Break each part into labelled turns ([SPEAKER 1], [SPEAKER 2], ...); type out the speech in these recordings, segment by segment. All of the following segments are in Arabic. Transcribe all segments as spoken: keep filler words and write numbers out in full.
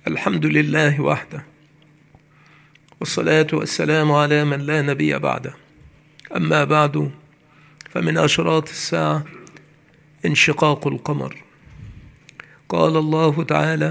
[SPEAKER 1] الحمد لله وحده، والصلاة والسلام على من لا نبي بعده. أما بعد، فمن أشراط الساعة انشقاق القمر. قال الله تعالى: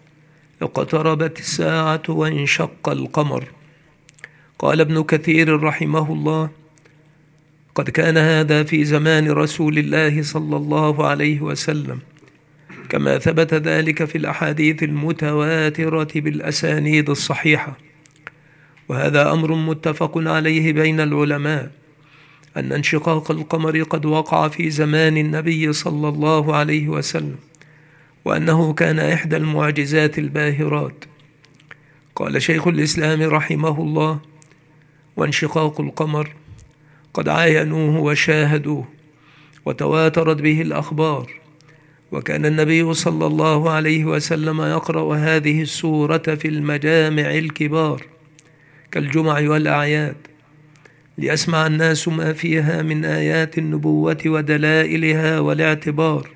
[SPEAKER 1] اقتربت الساعة وانشق القمر. قال ابن كثير رحمه الله: قد كان هذا في زمان رسول الله صلى الله عليه وسلم، كما ثبت ذلك في الأحاديث المتواترة بالأسانيد الصحيحة. وهذا أمر متفق عليه بين العلماء، أن انشقاق القمر قد وقع في زمان النبي صلى الله عليه وسلم، وأنه كان إحدى المعجزات الباهرات. قال شيخ الإسلام رحمه الله: وانشقاق القمر قد عاينوه وشاهدوه، وتواترت به الأخبار. وكان النبي صلى الله عليه وسلم يقرأ هذه السورة في المجامع الكبار كالجمع والأعياد، ليسمع الناس ما فيها من آيات النبوة ودلائلها والاعتبار،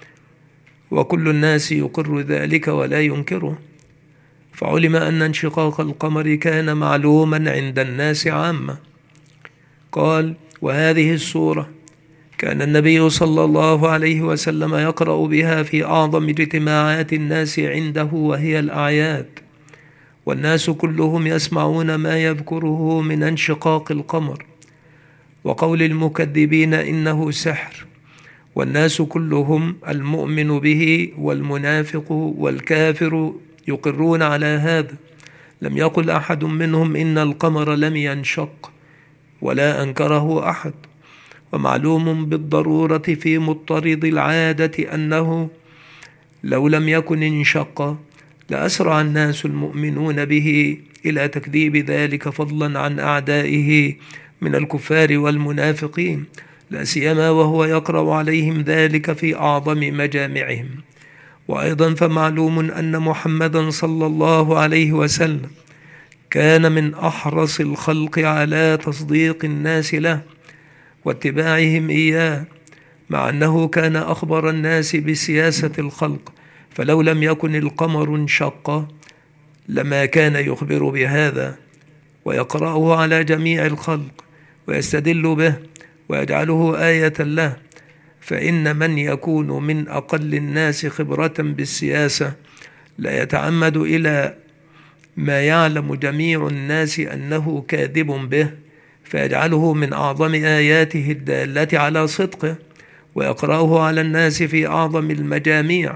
[SPEAKER 1] وكل الناس يقر ذلك ولا ينكره. فعلم أن انشقاق القمر كان معلوما عند الناس عامة. قال: وهذه السورة كان النبي صلى الله عليه وسلم يقرأ بها في أعظم اجتماعات الناس عنده، وهي الأعياد، والناس كلهم يسمعون ما يذكره من انشقاق القمر وقول المكذبين إنه سحر، والناس كلهم المؤمن به والمنافق والكافر يقرون على هذا. لم يقل أحد منهم إن القمر لم ينشق، ولا أنكره أحد. ومعلوم بالضرورة في مضطرد العادة أنه لو لم يكن انشق لأسرع الناس المؤمنون به إلى تكذيب ذلك، فضلا عن أعدائه من الكفار والمنافقين، لا سيما وهو يقرأ عليهم ذلك في أعظم مجامعهم. وأيضا فمعلوم أن محمدا صلى الله عليه وسلم كان من أحرص الخلق على تصديق الناس له واتباعهم إياه، مع أنه كان أخبر الناس بسياسة الخلق، فلو لم يكن القمر انشق لما كان يخبر بهذا ويقرأه على جميع الخلق ويستدل به ويجعله آية له. فإن من يكون من أقل الناس خبرة بالسياسة لا يتعمد إلى ما يعلم جميع الناس أنه كاذب به، فيجعله من أعظم آياته الدالة على صدقه ويقرأه على الناس في أعظم المجاميع.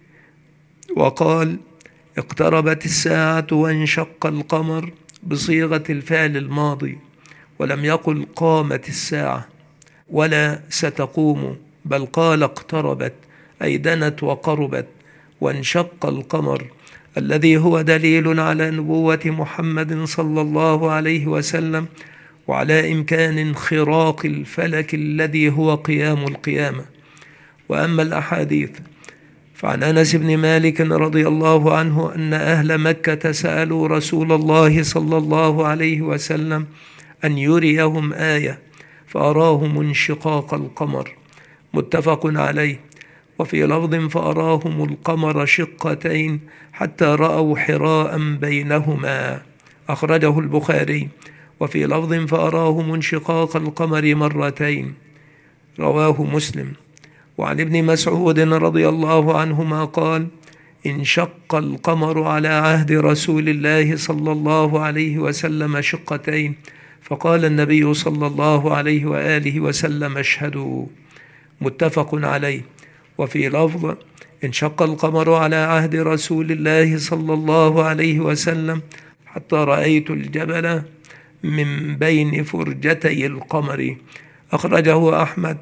[SPEAKER 1] وقال: اقتربت الساعة وانشق القمر بصيغة الفعل الماضي، ولم يقل قامت الساعة ولا ستقوم، بل قال اقتربت أي دنت وقربت. وانشق القمر الذي هو دليل على نبوة محمد صلى الله عليه وسلم وعلى إمكان انخراق الفلك الذي هو قيام القيامة. وأما الأحاديث فعن أنس بن مالك رضي الله عنه أن أهل مكة سألوا رسول الله صلى الله عليه وسلم أن يريهم آية، فأراهم انشقاق القمر، متفق عليه. وفي لفظ: فأراهم القمر شقتين حتى رأوا حراء بينهما، أخرجه البخاري. وفي لفظ: فأراهم انشقاق القمر مرتين، رواه مسلم. وعن ابن مسعود رضي الله عنهما قال: انشق القمر على عهد رسول الله صلى الله عليه وسلم شقتين، فقال النبي صلى الله عليه وآله وسلم: اشهدوا، متفق عليه. وفي لفظ: انشق القمر على عهد رسول الله صلى الله عليه وسلم حتى رأيت الجبل من بين فرجتي القمر، أخرجه أحمد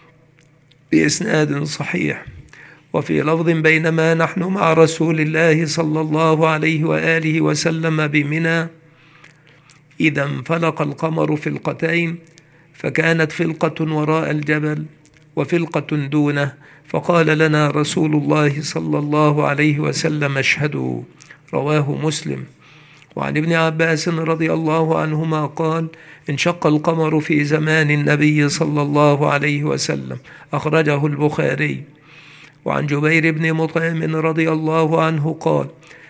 [SPEAKER 1] بإسناد صحيح. وفي لفظ: بينما نحن مع رسول الله صلى الله عليه وآله وسلم بمنى إذا انفلق القمر فلقتين، فكانت فلقة وراء الجبل وفلقة دونه، فقال لنا رسول الله صلى الله عليه وسلم: اشهدوا، رواه مسلم. وعن ابن عباس رضي الله عنهما قال: انشق القمر في زمان النبي صلى الله عليه وسلم، أخرجه البخاري. وعن جبير بن مطعم رضي الله عنه قال: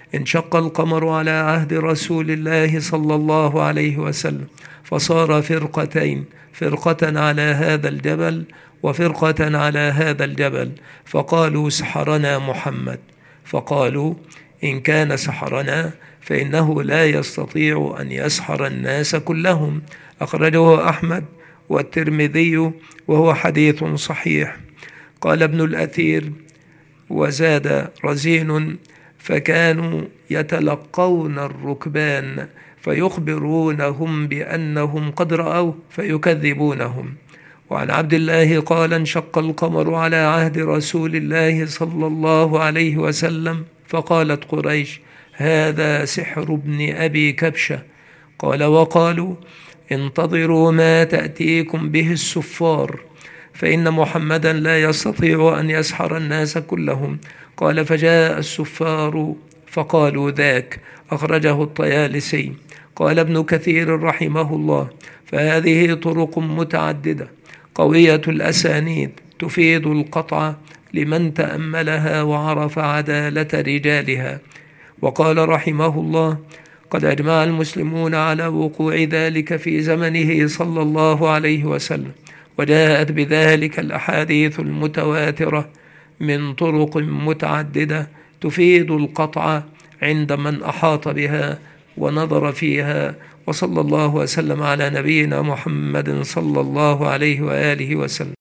[SPEAKER 1] انشق القمر على عهد رسول الله صلى الله عليه وسلم، فصار فرقتين، فرقة على هذا الجبل وفرقة على هذا الجبل، فقالوا سحرنا محمد. فقالوا إن كان سحرنا فإنه لا يستطيع أن يسحر الناس كلهم. أخرجه أحمد والترمذي وهو حديث صحيح. قال ابن الأثير: وزاد رزين: فكانوا يتلقون الركبان فيخبرونهم بأنهم قد رأوا فيكذبونهم. وعن عبد الله قال: انشق القمر على عهد رسول الله صلى الله عليه وسلم، فقالت قريش: هذا سحر ابن أبي كبشة. قال: وقالوا: انتظروا ما تأتيكم به السفار، فإن محمدا لا يستطيع أن يسحر الناس كلهم. قال: فجاء السفار فقالوا ذاك. أخرجه الطيالسي. قال ابن كثير رحمه الله: فهذه طرق متعددة قوية الأسانيد تفيد القطع لمن تأملها وعرف عدالة رجالها. وقال رحمه الله: قد أجمع المسلمون على وقوع ذلك في زمنه صلى الله عليه وسلم، وجاءت بذلك الأحاديث المتواترة من طرق متعددة تفيد القطع عند من أحاط بها ونظر فيها. وصلى الله وسلم على نبينا محمد صلى الله عليه وآله وسلم.